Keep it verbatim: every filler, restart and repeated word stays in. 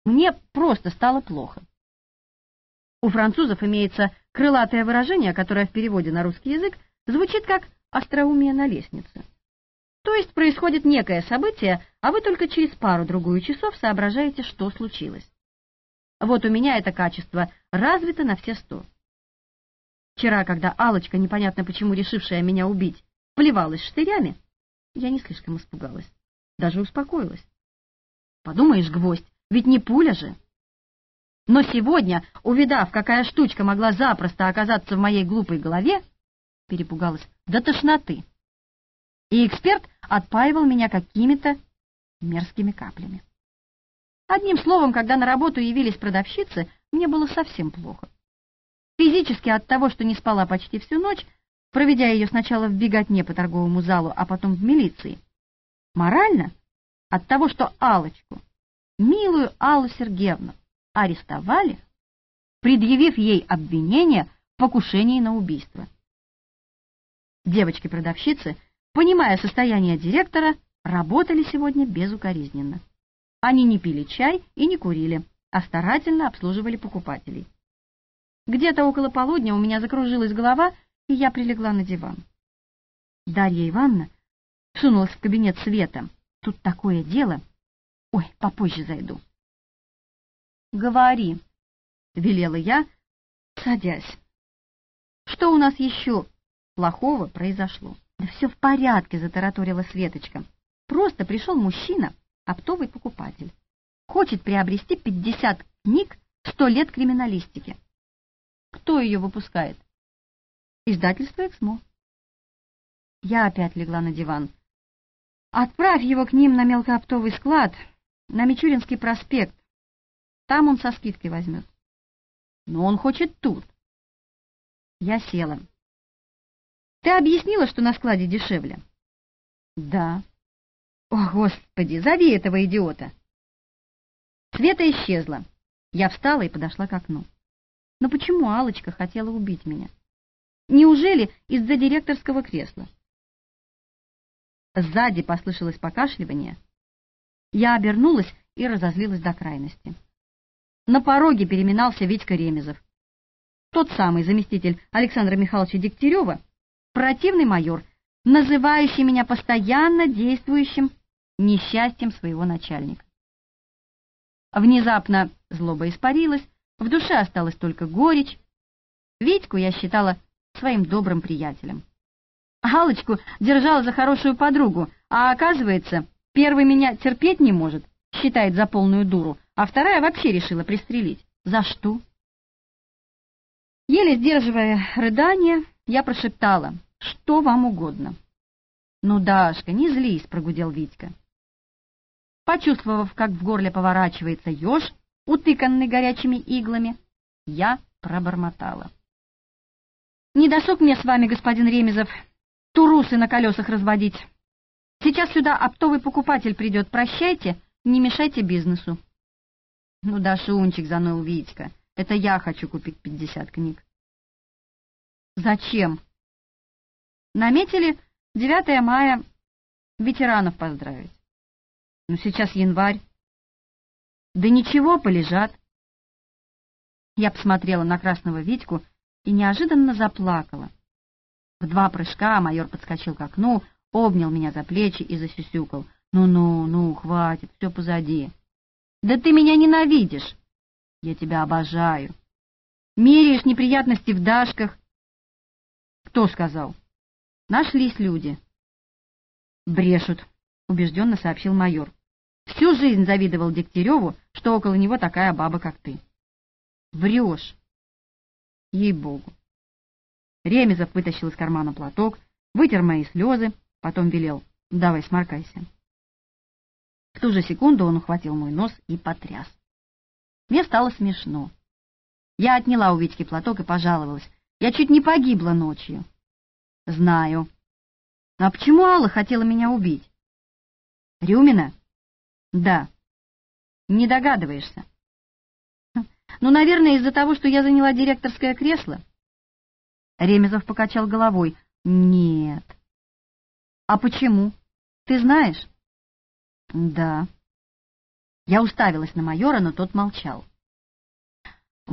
Мне просто стало плохо. У французов имеется крылатое выражение, которое в переводе на русский язык звучит как «остроумие на лестнице». То есть происходит некое событие, а вы только через пару-другую часов соображаете, что случилось. Вот у меня это качество развито на все сто. Вчера, когда Алочка, непонятно почему решившая меня убить, плевалась штырями, я не слишком испугалась, даже успокоилась. Подумаешь, гвоздь, ведь не пуля же. Но сегодня, увидав, какая штучка могла запросто оказаться в моей глупой голове, перепугалась до тошноты. И эксперт отпаивал меня какими-то мерзкими каплями. Одним словом, когда на работу явились продавщицы, мне было совсем плохо. Физически от того, что не спала почти всю ночь, проведя ее сначала в беготне по торговому залу, а потом в милиции. Морально от того, что Аллочку, милую Аллу Сергеевну, арестовали, предъявив ей обвинение в покушении на убийство. Девочки-продавщицы, понимая состояние директора, работали сегодня безукоризненно. Они не пили чай и не курили, а старательно обслуживали покупателей. Где-то около полудня у меня закружилась голова, и я прилегла на диван. Дарья Ивановна сунулась в кабинет Света. Тут такое дело. Ой, попозже зайду. «Говори», — велела я, садясь. «Что у нас еще плохого произошло?» «Да все в порядке», — затараторила Светочка. «Просто пришел мужчина, оптовый покупатель. Хочет приобрести пятьдесят книг «Сто лет криминалистики». Кто ее выпускает?» «Издательство «Эксмо». Я опять легла на диван. «Отправь его к ним на мелкооптовый склад, на Мичуринский проспект. Там он со скидкой возьмет». «Но он хочет тут». Я села. «Ты объяснила, что на складе дешевле?» «Да». «О, Господи, зови этого идиота!» Света исчезла. Я встала и подошла к окну. Но почему Аллочка хотела убить меня? Неужели из-за директорского кресла? Сзади послышалось покашливание. Я обернулась и разозлилась до крайности. На пороге переминался Витька Ремезов. Тот самый заместитель Александра Михайловича Дегтярева, противный майор, называющий меня постоянно действующим несчастьем своего начальника. Внезапно злоба испарилась, в душе осталась только горечь. Витьку я считала своим добрым приятелем. Аллочку держала за хорошую подругу, а оказывается, первый меня терпеть не может, считает за полную дуру, а вторая вообще решила пристрелить. За что? Еле сдерживая рыдание, я прошептала: «Что вам угодно?» «Ну, Дашка, не злись», — прогудел Витька. Почувствовав, как в горле поворачивается еж, утыканный горячими иглами, я пробормотала: «Не досуг мне с вами, господин Ремезов, турусы на колесах разводить. Сейчас сюда оптовый покупатель придет, прощайте, не мешайте бизнесу». «Ну, Дашунчик», — заныл Витька, — «это я хочу купить пятьдесят книг». «Зачем?» «Наметили девятое мая ветеранов поздравить». «Ну, сейчас январь». «Да ничего, полежат». Я посмотрела на красного Витьку и неожиданно заплакала. В два прыжка майор подскочил к окну, обнял меня за плечи и засюсюкал: «Ну-ну, ну, хватит, все позади». «Да ты меня ненавидишь!» «Я тебя обожаю. Меряешь неприятности в Дашках». «Кто сказал?» «Нашлись люди». «Брешут», — убежденно сообщил майор. «Всю жизнь завидовал Дегтяреву, что около него такая баба, как ты». «Врешь». «Ей-богу». Ремезов вытащил из кармана платок, вытер мои слезы, потом велел: «Давай, сморкайся». В ту же секунду он ухватил мой нос и потряс. Мне стало смешно. Я отняла у Витьки платок и пожаловалась: «Я чуть не погибла ночью». «Знаю». «А почему Алла хотела меня убить?» «Рюмина?» «Да». «Не догадываешься?» «Ну, наверное, из-за того, что я заняла директорское кресло». Ремезов покачал головой. «Нет». «А почему? Ты знаешь?» «Да». Я уставилась на майора, но тот молчал.